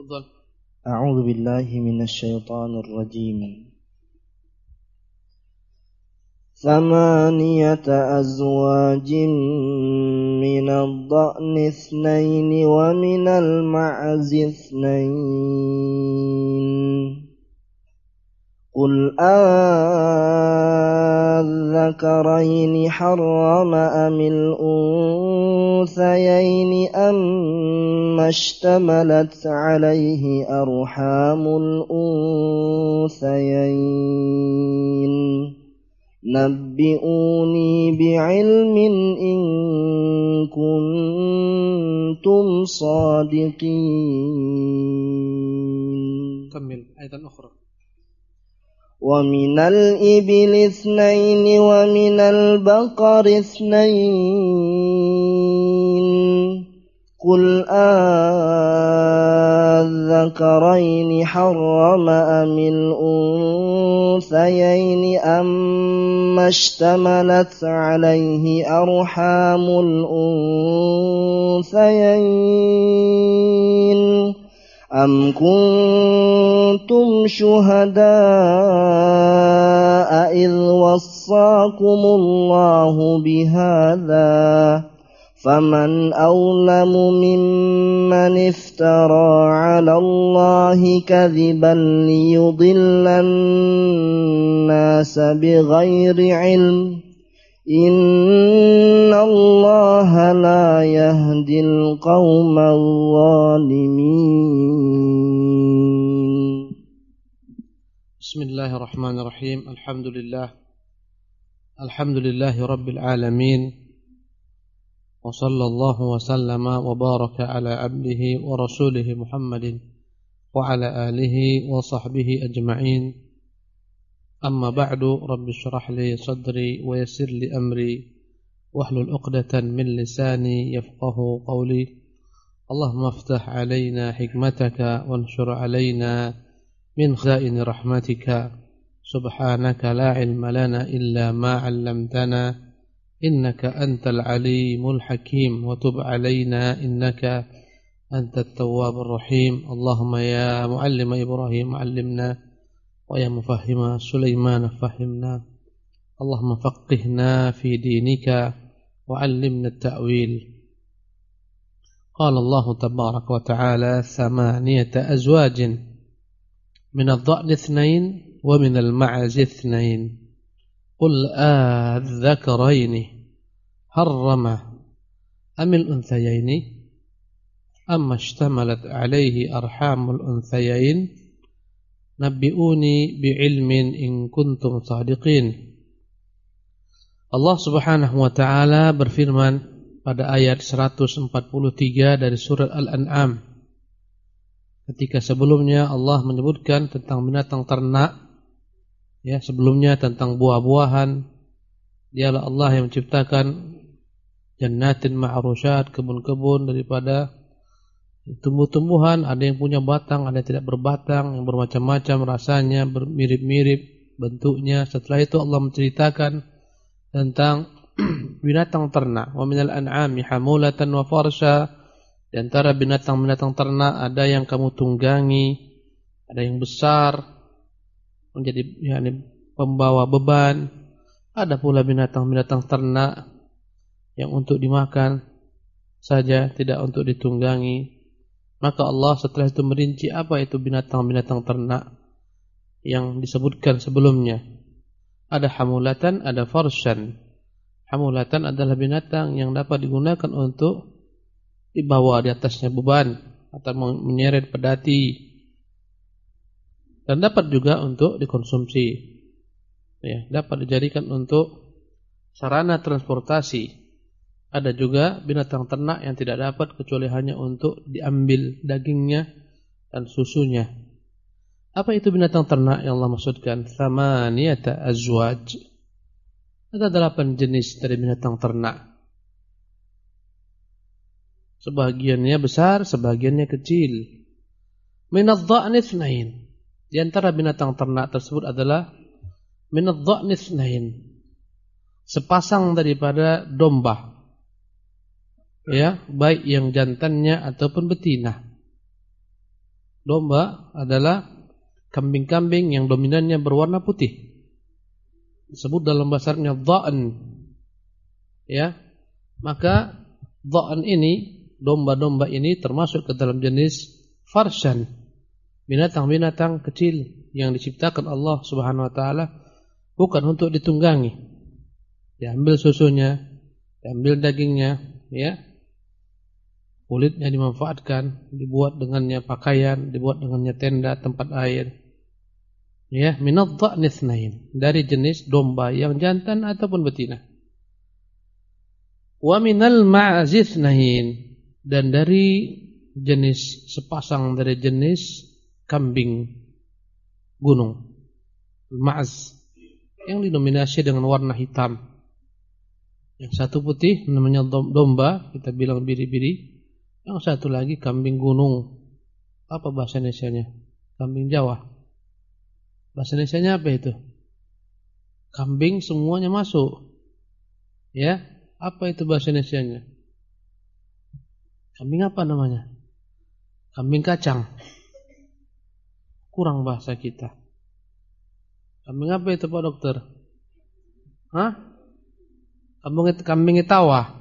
تفضل. أعوذ بالله من الشيطان الرجيم. 8 أزواج من الضأن 2 ومن المعز 2 قل أذكرين حرم أم الأنثيين أما اشتملت عليه أرحام الأنثيين نبئوني بعلم إن كنتم صادقين. كمل آية أخرى. ومن الإبل 2 ومن البقر 2 قل أذكرين حرم أم الأنثيين أما اشتملت عليه أرحام الأنثيين أم كنتم شهداء إذ وصاكم الله بهذا فمن أظلم ممن افترى على الله كذبا ليضل الناس بغير علم إن الله لا يهدي القوم الظالمين. بسم الله الرحمن الرحيم. الحمد لله رب العالمين، وصلى الله وسلم وبارك على عبده ورسوله محمد وعلى آله وصحبه أجمعين. أما بعد، رب اشرح لي صدري ويسر لي أمري واحلل عقدة من لساني يفقه قولي. اللهم افتح علينا حكمتك وانشر علينا من خزائن رحمتك. سبحانك لا علم لنا إلا ما علمتنا إنك أنت العليم الحكيم، وتب علينا إنك أنت التواب الرحيم. اللهم يا معلم إبراهيم علمنا، ويا مفهم سليمان فهمنا. اللهم فقهنا في دينك وعلمنا التأويل. قال الله تبارك وتعالى 8 أزواج من الضأن 2 ومن المعز 2 قل أذكرين حرم أم الأنثيين أما اشتملت عليه أرحام الأنثيين نبئوني بعلم إن كنتم صادقين. Allah Subhanahu wa taala berfirman pada ayat 143 dari surat Al-An'am, ketika sebelumnya Allah menyebutkan tentang binatang ternak, ya, sebelumnya tentang buah-buahan. Dialah Allah yang menciptakan jannatin ma'rusyat, kebun-kebun daripada tumbuh-tumbuhan, ada yang punya batang, ada yang tidak berbatang, yang bermacam-macam rasanya, mirip-mirip bentuknya. Setelah itu Allah menceritakan tentang binatang ternak. Wa minal an'ami hamulatan wa farsha. Di antara binatang-binatang ternak ada yang kamu tunggangi, ada yang besar menjadi pembawa beban. Ada pula binatang-binatang ternak yang untuk dimakan saja, tidak untuk ditunggangi. Maka Allah setelah itu merinci apa itu binatang-binatang ternak yang disebutkan sebelumnya. Ada hamulatan, ada farshan. Hamulatan adalah binatang yang dapat digunakan untuk dibawa di atasnya beban atau menyeret pedati, dan dapat juga untuk dikonsumsi, ya, dapat dijadikan untuk sarana transportasi. Ada juga binatang ternak yang tidak dapat kecuali hanya untuk diambil dagingnya dan susunya. Apa itu binatang ternak yang Allah maksudkan? 8 azwaj. Ada 8 jenis dari binatang ternak. Sebagiannya besar, sebagiannya kecil. Minadh-dha'n 2. Di antara binatang ternak tersebut adalah minadh-dha'n 2. Sepasang daripada domba. Ya, baik yang jantannya ataupun betina. Domba adalah kambing-kambing yang dominannya berwarna putih. Disebut dalam bahasa Arabnya dha'n. Ya. Maka dha'n ini, domba-domba ini termasuk ke dalam jenis farshan, binatang-binatang kecil yang diciptakan Allah Subhanahu wa taala bukan untuk ditunggangi. Diambil susunya, diambil dagingnya, ya. Kulitnya dimanfaatkan, dibuat dengannya pakaian, dibuat dengannya tenda, tempat air. Ya, minadh dha'n itsnain, dari jenis domba yang jantan ataupun betina. Wa minal ma'z itsnain, dan dari jenis sepasang dari jenis kambing gunung. Ma'z yang didominasi dengan warna hitam. Yang satu putih namanya domba, kita bilang biri-biri. Yang satu lagi kambing gunung. Apa bahasa Indonesianya? Kambing Jawa. Bahasa Indonesianya apa itu? Kambing semuanya masuk. Ya, apa itu bahasa Indonesianya? Kambing apa namanya? Kambing kacang. Kurang bahasa kita. Kambing apa itu Pak Dokter? Hah? Kambing tawa.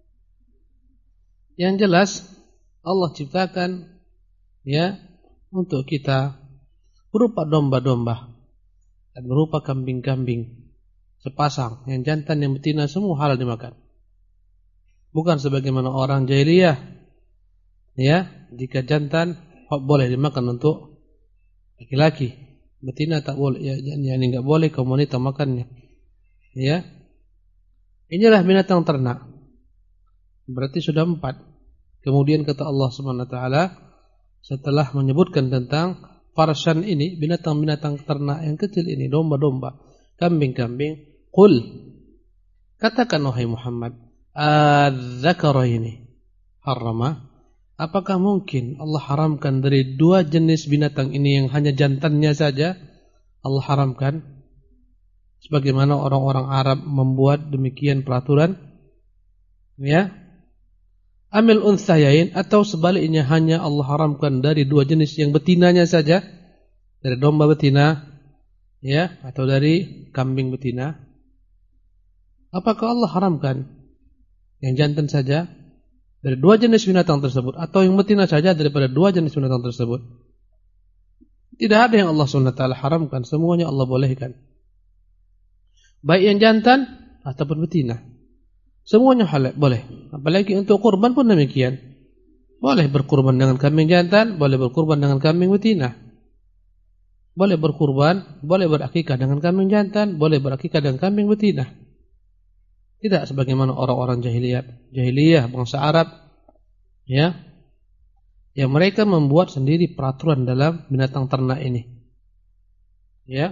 Yang jelas Allah ciptakan ya untuk kita berupa domba-domba dan berupa kambing-kambing sepasang, yang jantan yang betina semua halal dimakan. Bukan sebagaimana orang jahiliyah ya, jika jantan boleh dimakan untuk laki-laki, betina tak boleh ya, yani enggak boleh kaum wanita makannya. Ya. Inilah binatang ternak. Berarti sudah 4. Kemudian kata Allah Subhanahu wa taala setelah menyebutkan tentang farshan ini, binatang-binatang ternak yang kecil ini, domba-domba, kambing-kambing, qul, katakan wahai Muhammad, adzakaraini harrama, apakah mungkin Allah haramkan dari 2 jenis binatang ini yang hanya jantannya saja Allah haramkan? Sebagaimana orang-orang Arab membuat demikian peraturan, ya. Amil unthayain, atau sebaliknya hanya Allah haramkan dari 2 jenis yang betinanya saja, dari domba betina, ya, atau dari kambing betina. Apakah Allah haramkan yang jantan saja dari 2 jenis binatang tersebut, atau yang betina saja daripada 2 jenis binatang tersebut? Tidak ada yang Allah SWT haramkan, semuanya Allah bolehkan. Baik yang jantan ataupun betina, semuanya halal, boleh. Apalagi untuk kurban pun demikian. Boleh berkurban dengan kambing jantan, boleh berkurban dengan kambing betina. Boleh berkurban, boleh berakikah dengan kambing jantan, boleh berakikah dengan kambing betina. Tidak sebagaimana orang-orang jahiliyah bangsa Arab, ya, yang mereka membuat sendiri peraturan dalam binatang ternak ini. Ya.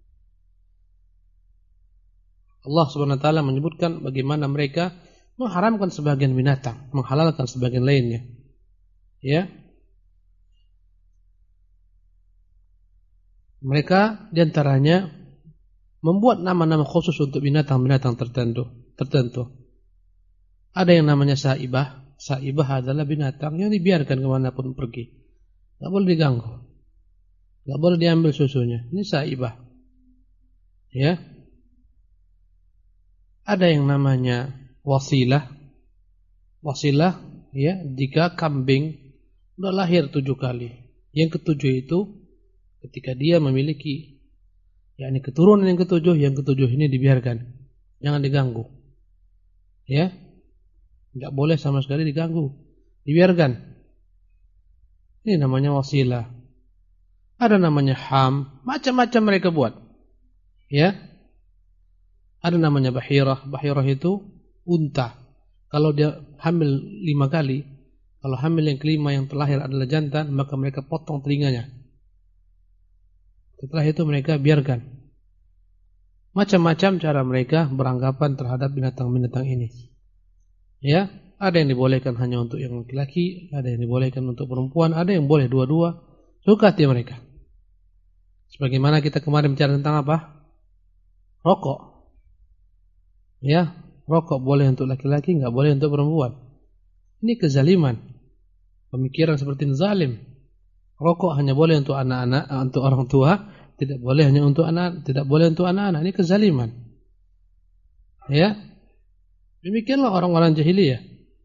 Allah Subhanahu wa taala menyebutkan bagaimana mereka mengharamkan sebagian binatang, menghalalkan sebagian lainnya. Ya. Mereka diantaranya membuat nama-nama khusus untuk binatang-binatang tertentu. Ada yang namanya saibah. Saibah adalah binatang yang dibiarkan kemanapun pergi, tidak boleh diganggu, tidak boleh diambil susunya. Ini saibah. Ya. Ada yang namanya wasilah. Wasilah, ya, jika kambing sudah lahir 7 kali. Yang ke-7 itu ketika dia memiliki, yakni keturunan yang ke-7 ini dibiarkan, jangan diganggu. Ya. Enggak boleh sama sekali diganggu, dibiarkan. Ini namanya wasilah. Ada namanya ham, macam-macam mereka buat. Ya. Ada namanya bahirah. Bahirah itu unta. Kalau dia hamil 5 kali, kalau hamil yang kelima yang terlahir adalah jantan, maka mereka potong telinganya. Setelah itu mereka biarkan. Macam-macam cara mereka beranggapan terhadap binatang-binatang ini. Ya, ada yang dibolehkan hanya untuk yang laki-laki, ada yang dibolehkan untuk perempuan, ada yang boleh dua-dua. Suka hati mereka. Sebagaimana kita kemarin bicara tentang apa? Rokok. Ya, rokok boleh untuk laki-laki, enggak boleh untuk perempuan. Ini kezaliman. Pemikiran seperti zalim. Rokok hanya boleh untuk anak-anak, untuk orang tua, tidak boleh hanya untuk anak, tidak boleh untuk anak-anak. Ini kezaliman. Ya. Demikianlah orang-orang jahiliyah.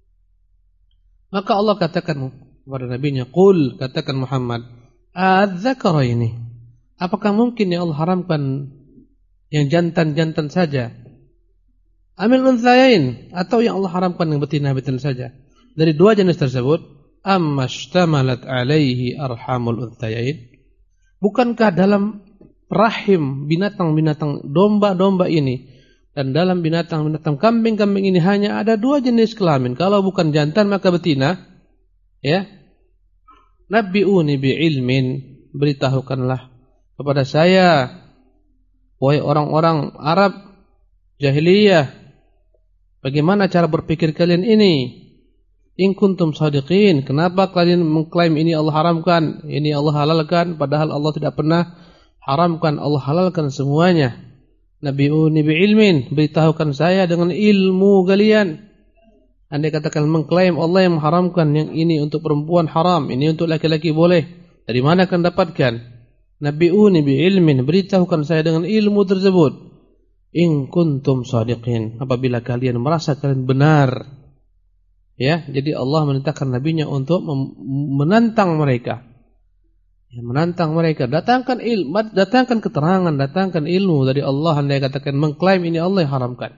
Maka Allah katakan kepada nabinya, "Qul," katakan Muhammad, "adzakaraini." Apakah mungkin ya Allah haramkan yang jantan-jantan saja? Amil unthayain, atau yang Allah haramkan yang betina-betina saja? Dari dua jenis tersebut, ammashtamalat alaihi arhamul unthayain? Bukankah dalam rahim binatang-binatang domba-domba ini dan dalam binatang-binatang kambing-kambing ini hanya ada dua jenis kelamin? Kalau bukan jantan maka betina. Ya. Nabbi'uni bi'ilmin, beritahukanlah kepada saya, wahai orang-orang Arab jahiliyah, bagaimana cara berpikir kalian ini? In kuntum shadiqin, kenapa kalian mengklaim ini Allah haramkan, ini Allah halalkan, padahal Allah tidak pernah haramkan, Allah halalkan semuanya. Nabbi'uni bi'ilmin, beritahukan saya dengan ilmu kalian. Andai katakan mengklaim Allah yang mengharamkan yang ini untuk perempuan haram, ini untuk laki-laki boleh, dari mana kalian dapatkan? Nabbi'uni bi'ilmin, beritahukan saya dengan ilmu tersebut. In kuntum shadiqin, apabila kalian merasa kalian benar. Ya, jadi Allah menentangkan nabinya untuk menantang mereka. Ya, menantang mereka, datangkan ilmu, datangkan keterangan, datangkan ilmu dari Allah. Andai katakan mengklaim ini Allah yang haramkan.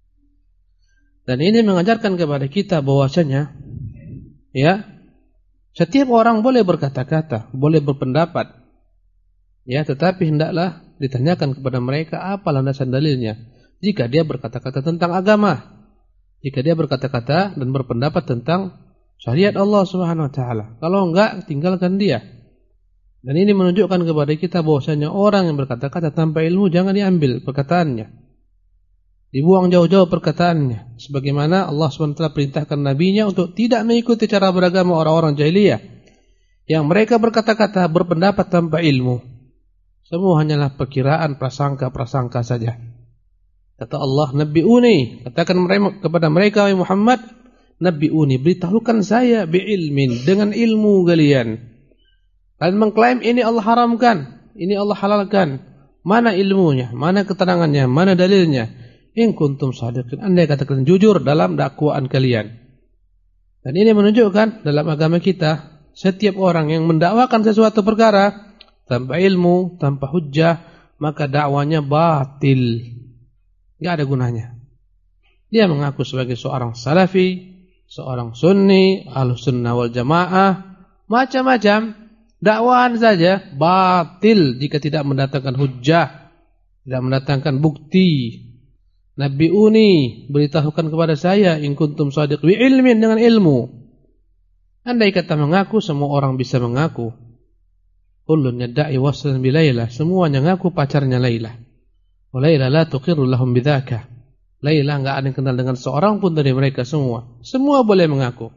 Dan ini mengajarkan kepada kita bahwasanya, ya, setiap orang boleh berkata-kata, boleh berpendapat, ya, tetapi hendaklah ditanyakan kepada mereka apa landasan dalilnya. Jika dia berkata-kata tentang agama, jika dia berkata-kata dan berpendapat tentang syariat Allah Subhanahu wa taala, kalau enggak tinggalkan dia. Dan ini menunjukkan kepada kita bahwasanya orang yang berkata-kata tanpa ilmu jangan diambil perkataannya. Dibuang jauh-jauh perkataannya, sebagaimana Allah SWT perintahkan nabinya untuk tidak mengikuti cara beragama orang-orang jahiliyah yang mereka berkata-kata, berpendapat tanpa ilmu. Semua hanyalah perkiraan, prasangka-prasangka saja. Kata Allah, nabbi'uni, katakan kepada mereka, wahai Muhammad, nabbi'uni, beritahukan saya bi'ilmin, dengan ilmu kalian. Kalian mengklaim ini Allah haramkan, ini Allah halalkan. Mana ilmunya, mana keterangannya, mana dalilnya? In kuntum shadiqin, andai katakan jujur dalam dakwaan kalian. Dan ini menunjukkan dalam agama kita, setiap orang yang mendakwakan sesuatu perkara tanpa ilmu, tanpa hujjah, maka dakwanya batil, tidak ada gunanya. Dia mengaku sebagai seorang salafi, seorang sunni, ahlus sunnah wal jamaah, macam-macam dakwaan saja batil jika tidak mendatangkan hujjah, tidak mendatangkan bukti. Nabbi'uni, beritahukan kepada saya, in kuntum shadiq bi ilmin, dengan ilmu. Andai kata mengaku, semua orang bisa mengaku. Kullun yadda'i waslan bi Laila, semuanya ngaku pacarnya Laila. Wa Laila la tuqirru lahum bidzaka. Laila enggak ada yang kenal dengan seorang pun dari mereka semua. Semua boleh mengaku.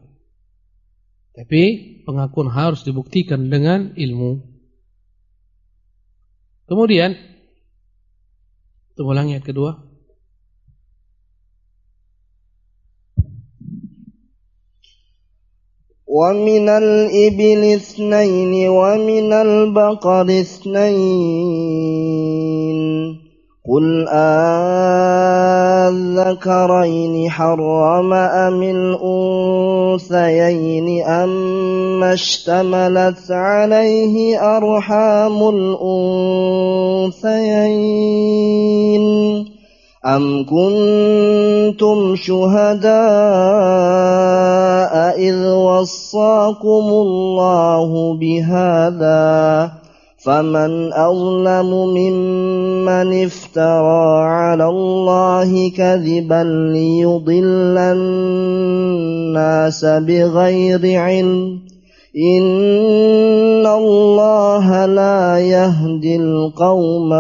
Tapi pengakuan harus dibuktikan dengan ilmu. Kemudian ulangi ayat kedua. وَمِنَ الْإِبِلِ اثْنَيْنِ وَمِنَ الْبَقَرِ اثْنَيْنِ قُلْ أَذَّكَرَيْنِ حَرَّمَ أَمِ الْأُنثَيَيْنِ أَمَّا اشْتَمَلَتْ عَلَيْهِ أَرْحَامُ الْأُنثَيَيْنِ أَمْ كُنْتُمْ شُهَدَاءَ إِذْ وَصَّاكُمُ اللَّهُ بِهَذَا فَمَنْ أَظْلَمُ مِمَّنِ افْتَرَى عَلَى اللَّهِ كَذِبًا لِيُضِلَّ النَّاسَ بِغَيْرِ عِلْمٍ إِنَّ اللَّهَ لَا يَهْدِي الْقَوْمَ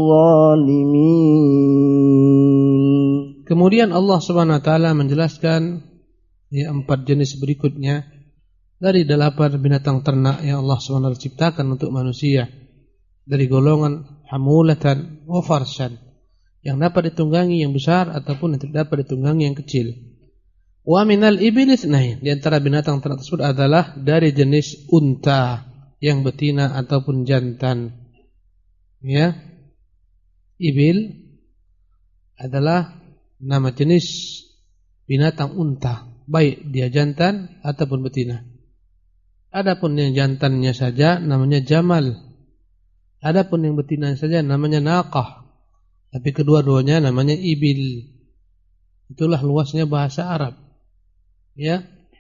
الظَّالِمِينَ. Kemudian Allah Subhanahu wa taala menjelaskan 4 jenis berikutnya dari 8 binatang ternak yang Allah Subhanahu wa taala ciptakan untuk manusia, dari golongan hamulatan wa farshan, yang dapat ditunggangi yang besar ataupun yang tidak dapat ditunggangi yang kecil. Wa minal iblis, di antara binatang ternak tersebut adalah dari jenis unta, yang betina ataupun jantan. Ya. Ibil adalah nama jenis binatang unta, baik dia jantan ataupun betina. Adapun yang jantannya saja namanya jamal. Adapun yang betina saja namanya naqah. Tapi kedua-duanya namanya ibil. Itulah luasnya bahasa Arab. Ya.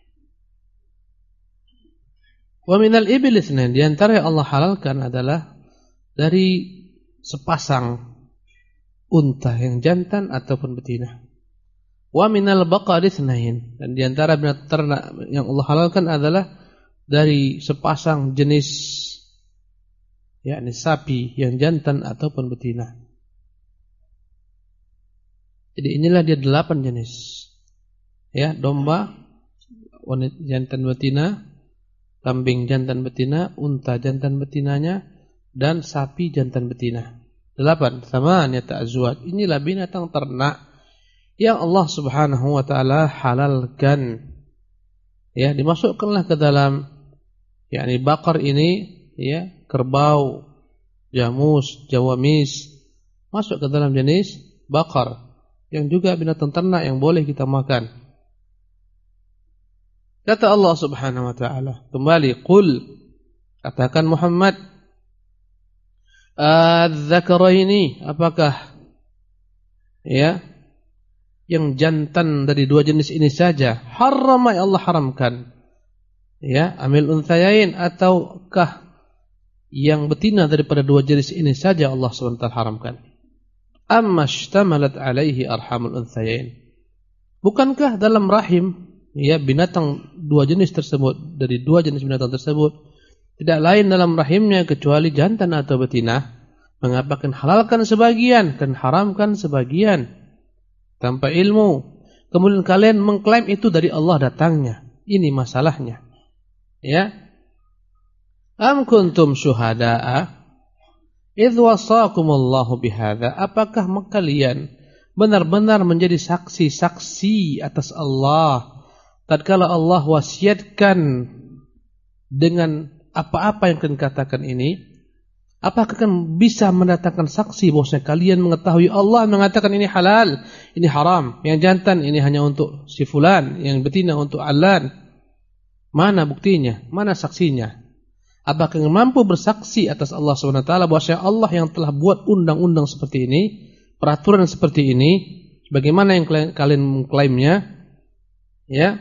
Wa minal ibil itsnain, di antara yang Allah halalkan adalah dari sepasang unta yang jantan ataupun betina. Wa minal baqari itsnain, dan di antara binatang ternak yang Allah halalkan adalah dari sepasang jenis, yakni sapi yang jantan ataupun betina. Jadi inilah dia 8 jenis. Ya, domba jantan betina, kambing jantan betina, unta jantan betinanya, dan sapi jantan betina. 8 thamaniyat azwaj. Inilah binatang ternak yang Allah Subhanahu wa taala halalkan. Ya, dimasukkanlah ke dalam yakni bakar ini, ya, kerbau, jamus, jawamis, masuk ke dalam jenis bakar yang juga binatang ternak yang boleh kita makan. Kata Allah Subhanahu wa taala, kembali, qul, katakan Muhammad, adz-dzakaraini, apakah ya yang jantan dari 2 jenis ini saja harrama, ya Allah haramkan, ya, amil unthayain, ataukah yang betina daripada 2 jenis ini saja Allah SWT haramkan? Amma ishtamalat alaihi arhamul unthayain, bukankah dalam rahim, ya, binatang 2 jenis tersebut, dari 2 jenis binatang tersebut, tidak lain dalam rahimnya kecuali jantan atau betina? Mengapa kan halalkan sebagian dan haramkan sebagian tanpa ilmu? Kemudian kalian mengklaim itu dari Allah datangnya. Ini masalahnya. Ya. Am kuntum syuhada'a idz wasaqumullahu bihadza, apakah kalian benar-benar menjadi saksi-saksi atas Allah tatkala Allah wasiatkan dengan apa-apa yang kalian katakan ini? Apakah kalian bisa mendatangkan saksi bahwa kalian mengetahui Allah mengatakan ini halal, ini haram, yang jantan ini hanya untuk si fulan, yang betina untuk alan? Mana buktinya? Mana saksinya? Apakah kalian mampu bersaksi atas Allah SWT bahwa Allah yang telah buat undang-undang seperti ini, peraturan seperti ini, bagaimana yang kalian mengklaimnya? Ya.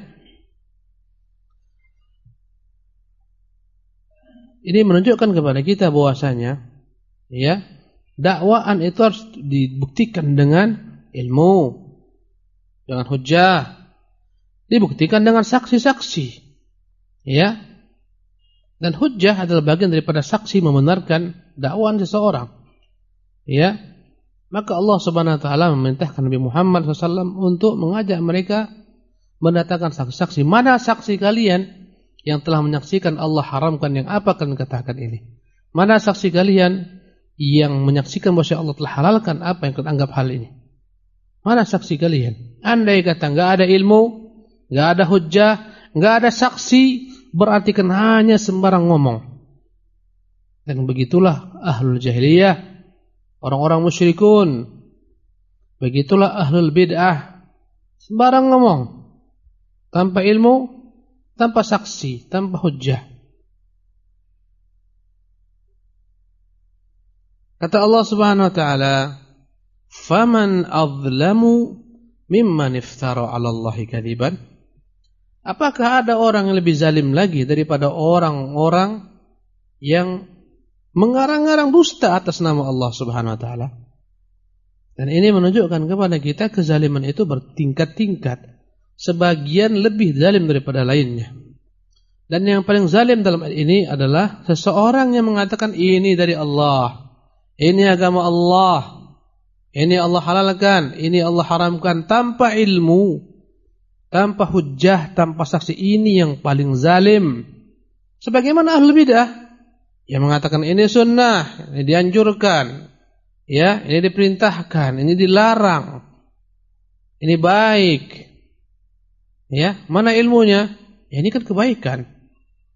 Ini menunjukkan kepada kita bahwasanya, ya, dakwaan itu harus dibuktikan dengan ilmu, dengan hujjah, dibuktikan dengan saksi-saksi, ya. Dan hujjah adalah bagian daripada saksi membenarkan dakwaan seseorang, ya. Maka Allah Subhanahu wa taala memerintahkan Nabi Muhammad SAW untuk mengajak mereka mendatangkan saksi-saksi. Mana saksi kalian yang telah menyaksikan Allah haramkan yang apa kalian katakan ini? Mana saksi kalian yang menyaksikan bahwa Allah telah halalkan apa yang kalian anggap hal ini? Mana saksi kalian? Andai kata enggak ada ilmu, enggak ada hujjah, enggak ada saksi, berarti kan hanya sembarang ngomong. Dan begitulah ahlul jahiliyah, orang-orang musyrikun. Begitulah ahlul bid'ah, sembarang ngomong, tanpa ilmu, tanpa saksi, tanpa hujjah. Kata Allah Subhanahu wa taala, "Faman adlamu mimman iftara 'ala Allahi kadziban?" Apakah ada orang yang lebih zalim lagi daripada orang-orang yang mengarang-arang dusta atas nama Allah Subhanahu wa taala? Dan ini menunjukkan kepada kita kezaliman itu bertingkat-tingkat. Sebagian lebih zalim daripada lainnya. Dan yang paling zalim dalam hal ini adalah seseorang yang mengatakan ini dari Allah, ini agama Allah, ini Allah halalkan, ini Allah haramkan, tanpa ilmu, tanpa hujjah, tanpa saksi. Ini yang paling zalim. Sebagaimana ahlul bidah yang mengatakan ini sunnah, ini dianjurkan, ya, ini diperintahkan, ini dilarang, ini baik. Ya, mana ilmunya? Ya, ini kan kebaikan.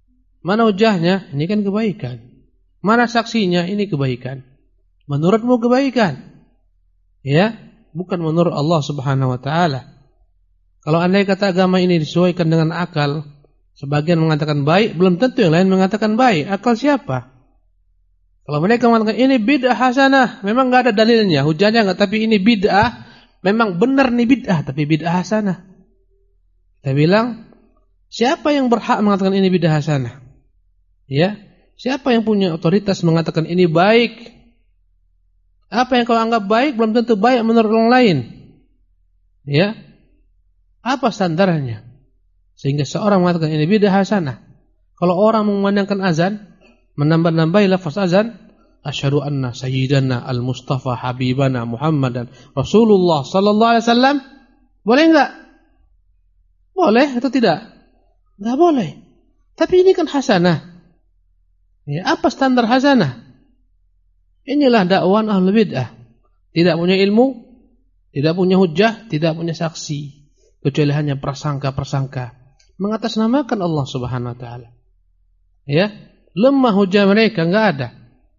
Mana hujahnya? Ini kan kebaikan. Mana saksinya? Ini kebaikan. Menurutmu kebaikan. Ya, bukan menurut Allah Subhanahu wa taala. Kalau andai kata agama ini disesuaikan dengan akal, sebagian mengatakan baik, belum tentu yang lain mengatakan baik. Akal siapa? Kalau mereka mengatakan ini bid'ah hasanah, memang enggak ada dalilnya, hujahnya enggak, tapi ini bid'ah, memang benar nih bid'ah, tapi bid'ah hasanah. Kita bilang, siapa yang berhak mengatakan ini bid'ah hasanah? Ya, siapa yang punya otoritas mengatakan ini baik? Apa yang kau anggap baik belum tentu baik menurut orang lain. Ya, apa standarnya? Sehingga seorang mengatakan ini bid'ah hasanah. Kalau orang memandangkan azan, menambah-nambahi lafaz azan, asyhadu anna sayyidana al-mustafa habibana Muhammadan Rasulullah sallallahu alaihi wasallam, boleh enggak? Boleh atau tidak? Enggak boleh. Tapi ini kan hasanah. Ya, apa standar hasanah? Inilah dakwaan ahlul bid'ah. Tidak punya ilmu, tidak punya hujjah, tidak punya saksi, kecuali hanya prasangka-prasangka, mengatasnamakan Allah Subhanahu wa taala. Ya, lemah hujjah mereka, enggak ada.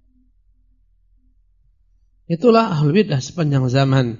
Itulah ahlul bid'ah sepanjang zaman.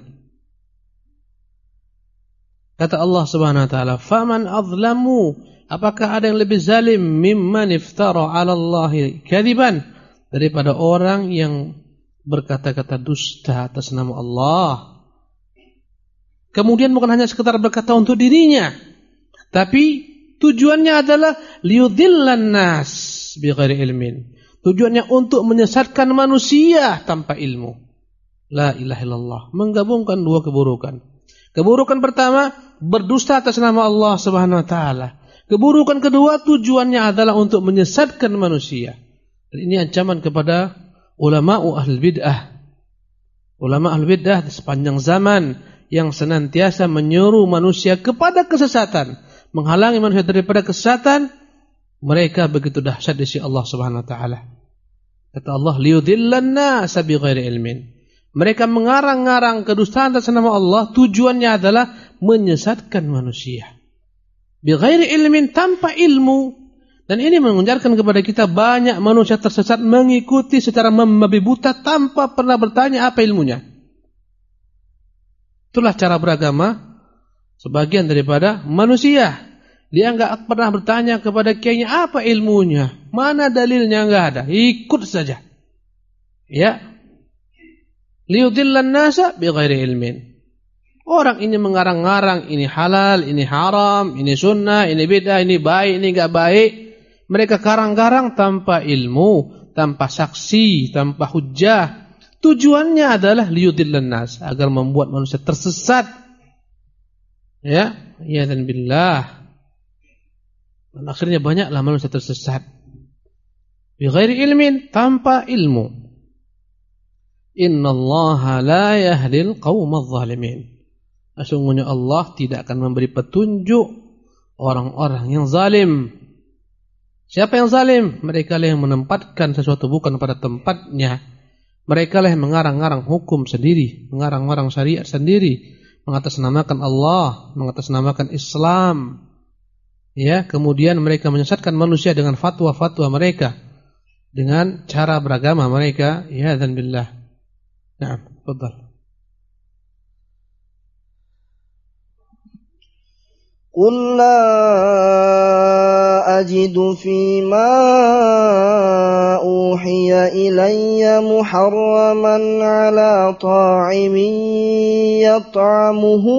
Kata Allah Subhanahu wa taala, "Faman azlamu", apakah ada yang lebih zalim mimman iftara 'ala Allahi kadziban, daripada orang yang berkata-kata dusta atas nama Allah. Kemudian bukan hanya sekedar berkata untuk dirinya, tapi tujuannya adalah liyudillan nas bighairi ilmin. Tujuannya untuk menyesatkan manusia tanpa ilmu. La ilaha illallah, menggabungkan dua keburukan. Keburukan pertama, berdusta atas nama Allah Subhanahu wa taala. Keburukan kedua, tujuannya adalah untuk menyesatkan manusia. Dan ini ancaman kepada ulama ahlul bid'ah. Ulama ahlul bid'ah di sepanjang zaman yang senantiasa menyuruh manusia kepada kesesatan, menghalangi manusia daripada kesesatan, mereka begitu dahsyat di sisi Allah Subhanahu wa taala. Kata Allah, liyudillan nas bighairi ilmin. Mereka mengarang-arang kedustaan atas nama Allah, tujuannya adalah menyesatkan manusia. Bighairi ilmin, tanpa ilmu. Dan ini mengajarkan kepada kita banyak manusia tersesat mengikuti secara membabi buta tanpa pernah bertanya apa ilmunya. Itulah cara beragama sebagian daripada manusia. Dia enggak pernah bertanya kepada kiainya apa ilmunya, mana dalilnya, enggak ada, ikut saja. Ya. Liyudillan nasa bighairi ilmin. Orang ini mengarang-arang, ini halal, ini haram, ini sunnah, ini bid'ah, ini baik, ini enggak baik. Mereka karang-karang tanpa ilmu, tanpa saksi, tanpa hujjah. Tujuannya adalah liyudillan nas, agar membuat manusia tersesat. Ya, ya dan billah. Dan akhirnya banyaklah manusia tersesat. Bighairi ilmin, tanpa ilmu. Innallaha la yahdil qaumadz zalimin. Sesungguhnya Allah tidak akan memberi petunjuk orang-orang yang zalim. Siapa yang zalim? Mereka lah yang menempatkan sesuatu bukan pada tempatnya. Mereka lah yang mengarang-arang hukum sendiri, mengarang-arang syariat sendiri, mengatasnamakan Allah, mengatasnamakan Islam. Ya, kemudian mereka menyesatkan manusia dengan fatwa-fatwa mereka, dengan cara beragama mereka. Ya dan billah. Naam, tafadhal. Qul la ajidu fima uhiya ilayya muharraman ala ta'imin yat'amuhu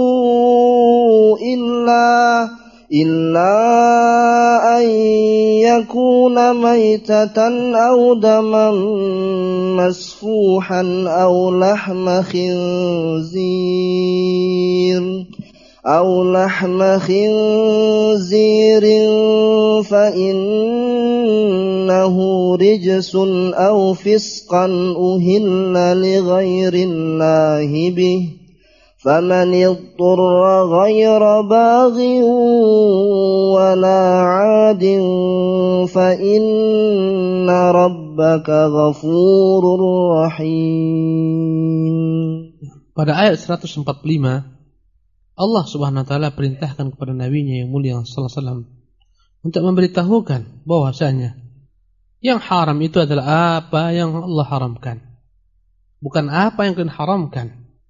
illa an yakuna maytatan aw daman masfuhan aw lahma khinzir fa innahu rijsun aw fisqan uhilla li ghairillahi bih faman idturra ghaira baghin wala 'adin fa inna rabbaka ghafurur rahim. Pada ayat 145 Allah Subhanahu wa taala perintahkan kepada nabinya yang mulia sallallahu alaihi wasallam untuk memberitahukan bahwasanya yang haram itu adalah apa yang Allah haramkan, bukan apa yang kalian haramkan.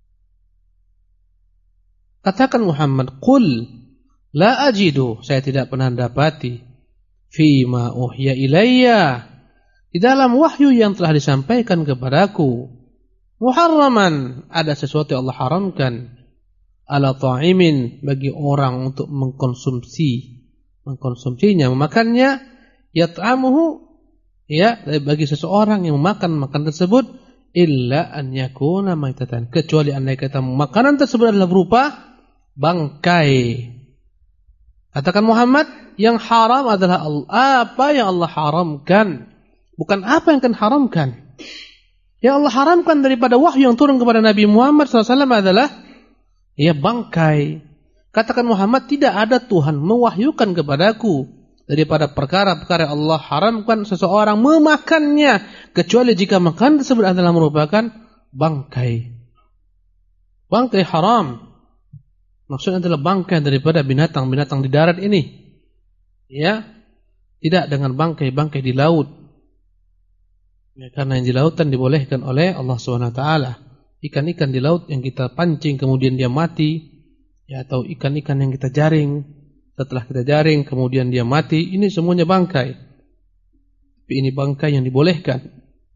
Katakan Muhammad, qul la ajidu, saya tidak pernah dapati, fima uhya ilayya, di dalam wahyu yang telah disampaikan kepadaku, muharraman, ada sesuatu yang Allah haramkan, ala ta'imin, bagi orang untuk mengkonsumsinya, memakannya, yat'amuhu, ya, bagi seseorang yang memakan tersebut, illa an yakuna maitatan, kecuali andai kata makanan tersebut adalah berupa bangkai. Katakan Muhammad, yang haram adalah apa yang Allah haramkan, bukan apa yang akan haramkan. Yang Allah haramkan daripada wahyu yang turun kepada Nabi Muhammad SAW adalah ya bangkai. Katakan Muhammad, tidak ada Tuhan mewahyukan kepadaku daripada perkara-perkara yang Allah haramkan seseorang memakannya, kecuali jika makan tersebut adalah merupakan bangkai. Bangkai haram. Maksudnya adalah bangkai daripada binatang-binatang di darat ini. Ya, tidak dengan bangkai-bangkai di laut. Ya, karena yang di lautan dibolehkan oleh Allah SWT. Ikan-ikan di laut yang kita pancing kemudian dia mati, ya, atau ikan-ikan yang kita jaring, setelah kita jaring kemudian dia mati, ini semuanya bangkai. Tapi ini bangkai yang dibolehkan.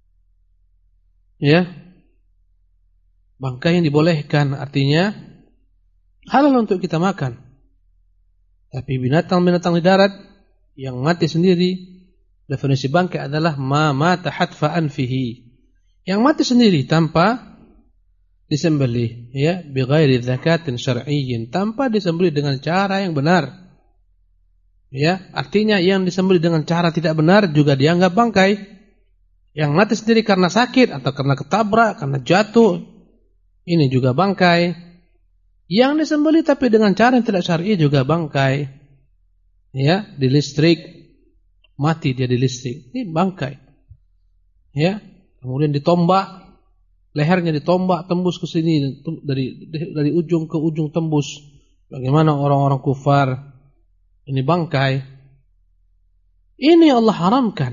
Ya, bangkai yang dibolehkan artinya halal untuk kita makan. Tapi binatang-binatang di darat yang mati sendiri, definisi bangkai adalah ma mata hatfa anfihi, yang mati sendiri tanpa disembelih, ya, bighairi zakatin syar'iyyin, tanpa disembelih dengan cara yang benar. Ya, artinya yang disembelih dengan cara tidak benar juga dianggap bangkai. Yang mati sendiri karena sakit atau karena ketabrak, karena jatuh, ini juga bangkai. Yang disembelih tapi dengan cara yang tidak syar'i juga bangkai. Ya, di listrik, mati dia di listrik, ini bangkai. Ya, kemudian ditombak, lehernya ditombak tembus ke sini, dari ujung ke ujung tembus. Bagaimana orang-orang kufar? Ini bangkai. Ini Allah haramkan.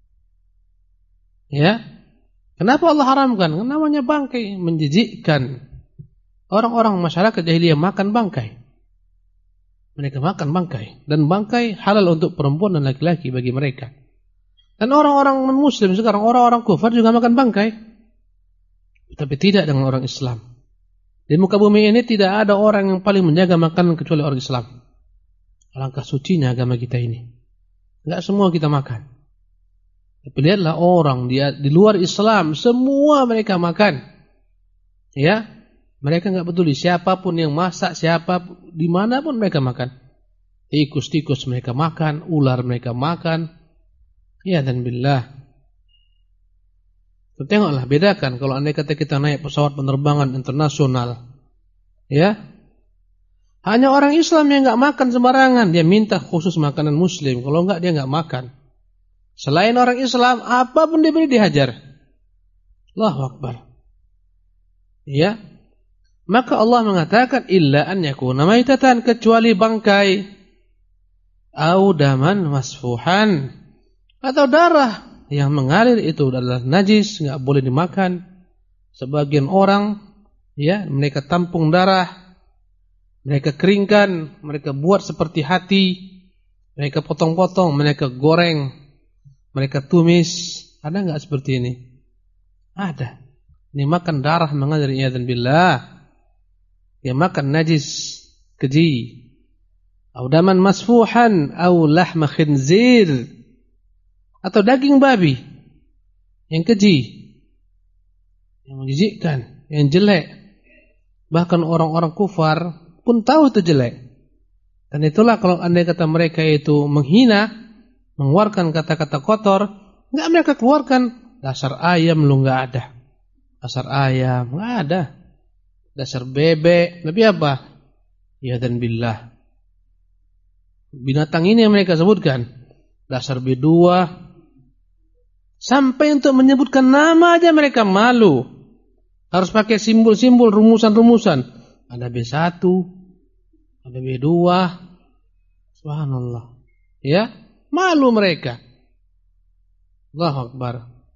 Ya, kenapa Allah haramkan? Namanya bangkai, menjijikkan. Orang-orang masyarakat jahiliyah makan bangkai. Mereka makan bangkai. Dan bangkai halal untuk perempuan dan laki-laki bagi mereka. Dan orang-orang non-muslim sekarang, orang-orang kufar juga makan bangkai. Tapi tidak dengan orang Islam. Di muka bumi ini tidak ada orang yang paling menjaga makanan kecuali orang Islam. Alangkah sucinya agama kita ini. Enggak semua kita makan. Tapi lihatlah orang di luar Islam, semua mereka makan. Ya, mereka enggak peduli siapapun yang masak, siapa dimanapun mereka makan. Tikus-tikus mereka makan, ular mereka makan. Ya dan billah. Tengoklah, bedakan kalau andai kata kita naik pesawat penerbangan internasional, ya, hanya orang Islam yang enggak makan sembarangan, dia minta khusus makanan Muslim. Kalau enggak dia enggak makan. Selain orang Islam, apapun diberi dihajar. Allahu Akbar. Ya. Maka Allah mengatakan illa an yakuna maitatan, kecuali bangkai, au daman masfuhan, atau darah yang mengalir itu adalah najis, enggak boleh dimakan. Sebagian orang, ya, mereka tampung darah, mereka keringkan, mereka buat seperti hati, mereka potong-potong, mereka goreng, mereka tumis. Ada enggak seperti ini? Ada. Ini makan darah mengalir, ya dan billah. Dia makan najis, keji. Au daman masfuhan au lahma khinzir, atau daging babi yang keji, yang menjijikkan, yang jelek. Bahkan orang-orang kufar pun tahu itu jelek. Dan itulah kalau andai kata mereka itu menghina, mengeluarkan kata-kata kotor, enggak mereka keluarkan dasar ayam lu, enggak ada. Dasar ayam enggak ada. Dasar bebek, lebih apa? Ya dan billah. Binatang ini yang mereka sebutkan, dasar B2. Sampai untuk menyebutkan nama aja mereka malu. Harus pakai simbol-simbol, rumusan-rumusan. Ada B1, ada B2. Subhanallah. Ya, malu mereka. Allahu Akbar.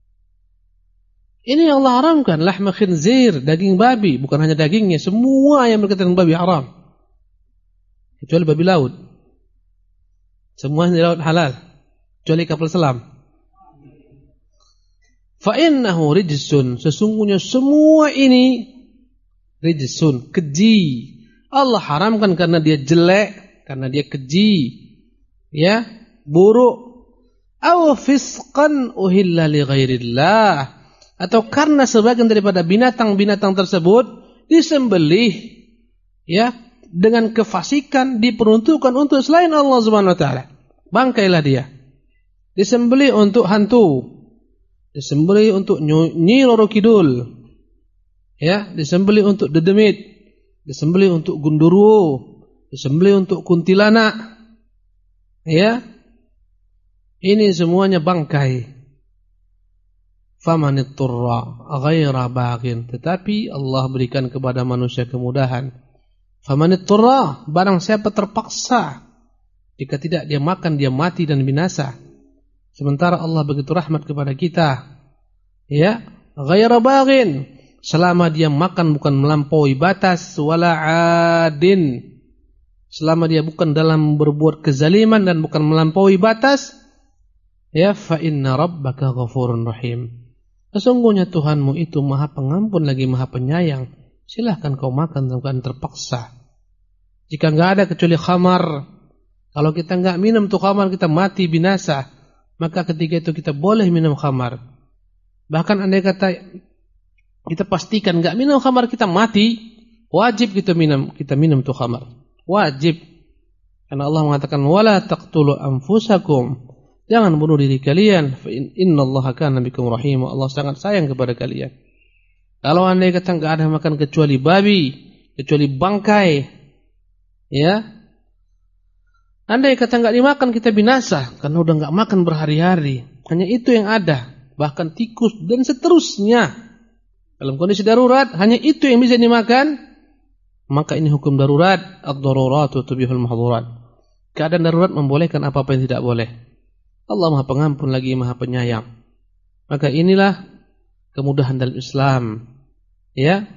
Ini yang Allah haramkan, lahma khinzir, daging babi, bukan hanya dagingnya, semua yang berkaitan dengan babi haram. Kecuali babi laut. Semua di laut halal, kecuali kapal selam. Fa innahu rijsun, sesungguhnya semua ini rijsun, keji. Allah haramkan karena dia jelek, karena dia keji, ya, buruk. Aw fisqan uhilla li ghairillah, atau karena sebagian daripada binatang-binatang tersebut disembelih, ya, dengan kefasikan, diperuntukkan untuk selain Allah Subhanahu wa taala. Bangkailah dia. Disembelih untuk hantu, disembelih untuk Nyi Roro Kidul, ya, disembelih untuk dedemit, disembelih untuk gundurwo, disembelih untuk kuntilanak, ya. Ini semuanya bangkai. Famanitturra ghaira baghin, tetapi Allah berikan kepada manusia kemudahan. Famanitturra, barang siapa terpaksa, jika tidak dia makan dia mati dan binasa. Sementara Allah begitu rahmat kepada kita, ya, ghaira baghin, selama dia makan bukan melampaui batas, wala adin, selama dia bukan dalam berbuat kezaliman dan bukan melampaui batas, ya, fa inna rabbaka ghafurun rahim. Sesungguhnya Tuhanmu itu Maha Pengampun lagi Maha Penyayang. Silahkan kau makan dengan terpaksa. Jika enggak ada kecuali khamar, kalau kita enggak minum tuh khamar kita mati binasa, maka ketika itu kita boleh minum khamar. Bahkan andai kata kita pastikan enggak minum khamar kita mati, wajib kita minum tuh khamar. Wajib. Karena Allah mengatakan wala taqtulu anfusakum, jangan bunuh diri kalian, fa innallaha kana bikum rahim, Allah sangat sayang kepada kalian. Kalau andai kata enggak ada makan kecuali babi, kecuali bangkai, ya, andai kata enggak dimakan kita binasa, karena udah enggak makan berhari-hari. Hanya itu yang ada, bahkan tikus dan seterusnya. Dalam kondisi darurat, hanya itu yang bisa dimakan, maka ini hukum darurat, ad-daruratu tubihul mahdhurat. Keadaan darurat membolehkan apa-apa yang tidak boleh. Allah Maha Pengampun lagi Maha Penyayang. Maka inilah kemudahan dalam Islam, ya.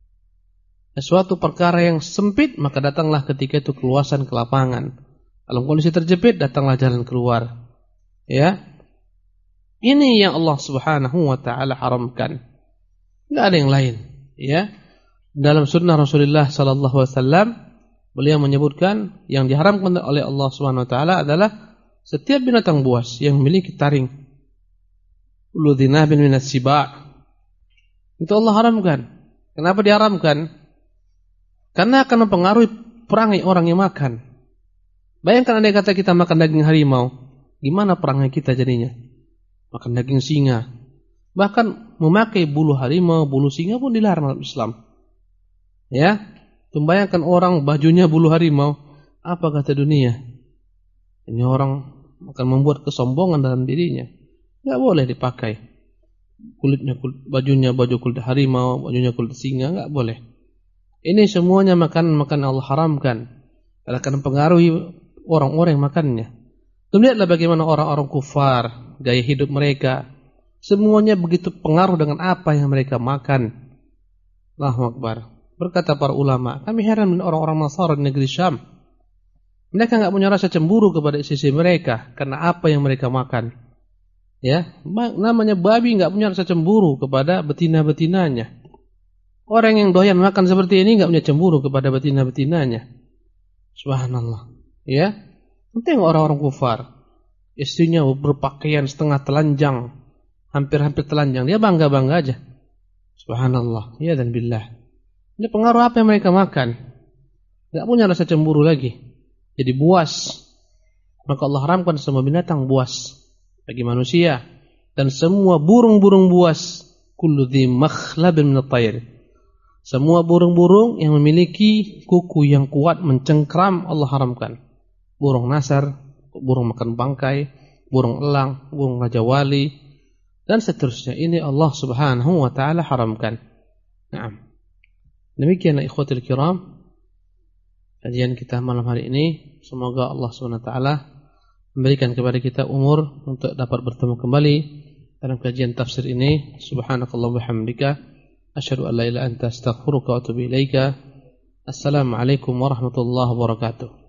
Suatu perkara yang sempit, maka datanglah ketika itu keluasan ke lapangan. Dalam kondisi terjepit, datanglah jalan keluar, ya. Ini yang Allah Subhanahu wa taala haramkan. Enggak ada yang lain, ya. Dalam sunnah Rasulullah sallallahu alaihi wasallam, beliau menyebutkan yang diharamkan oleh Allah Subhanahu wa taala adalah setiap binatang buas yang memiliki taring, kullu dzinabin minas siba', itu Allah haramkan. Kenapa diharamkan? Karena akan mempengaruhi perangai orang yang makan. Bayangkan andai kata kita makan daging harimau, gimana perangai kita jadinya? Makan daging singa, bahkan memakai bulu harimau, bulu singa pun dilarang dalam Islam. Ya, bayangkan orang bajunya bulu harimau, apa kata dunia? Ini orang akan membuat kesombongan dalam dirinya. Enggak boleh dipakai. Bajunya baju kulit harimau, bajunya kulit singa, enggak boleh. Ini semuanya makanan Allah haramkan. Akan mempengaruhi orang-orang yang makannya. Lihatlah bagaimana orang-orang kufar, gaya hidup mereka, semuanya begitu pengaruh dengan apa yang mereka makan. Allahu Akbar. Berkata para ulama, kami heran dengan orang-orang Nasara di negeri Syam. Mereka enggak punya rasa cemburu kepada sisi mereka karena apa yang mereka makan. Ya, namanya babi enggak punya rasa cemburu kepada betina-betinanya. Orang yang doyan makan seperti ini enggak punya cemburu kepada betina-betinanya. Subhanallah. Ya. Penting orang-orang kufar. Istrinya berpakaian setengah telanjang, hampir-hampir telanjang, dia bangga-bangga aja. Subhanallah. Ya dan billah. Ini pengaruh apa yang mereka makan. Enggak punya rasa cemburu lagi. Jadi buas. Maka Allah haramkan semua binatang buas bagi manusia dan semua burung-burung buas, kullu dzi makhlabin minat tayr. Semua burung-burung yang memiliki kuku yang kuat mencengkram Allah haramkan. Burung nasar, burung makan bangkai, burung elang, burung raja wali dan seterusnya. Ini Allah Subhanahu wa taala haramkan. Naam. Demikian ikhwatul kiram kajian kita malam hari ini. Semoga Allah SWT memberikan kepada kita umur untuk dapat bertemu kembali dalam kajian tafsir ini. Subhanakallahumma wa bihamdika asyhadu an la ilaha illa anta astaghfiruka wa atubu ilaika. Assalamualaikum warahmatullahi wabarakatuh.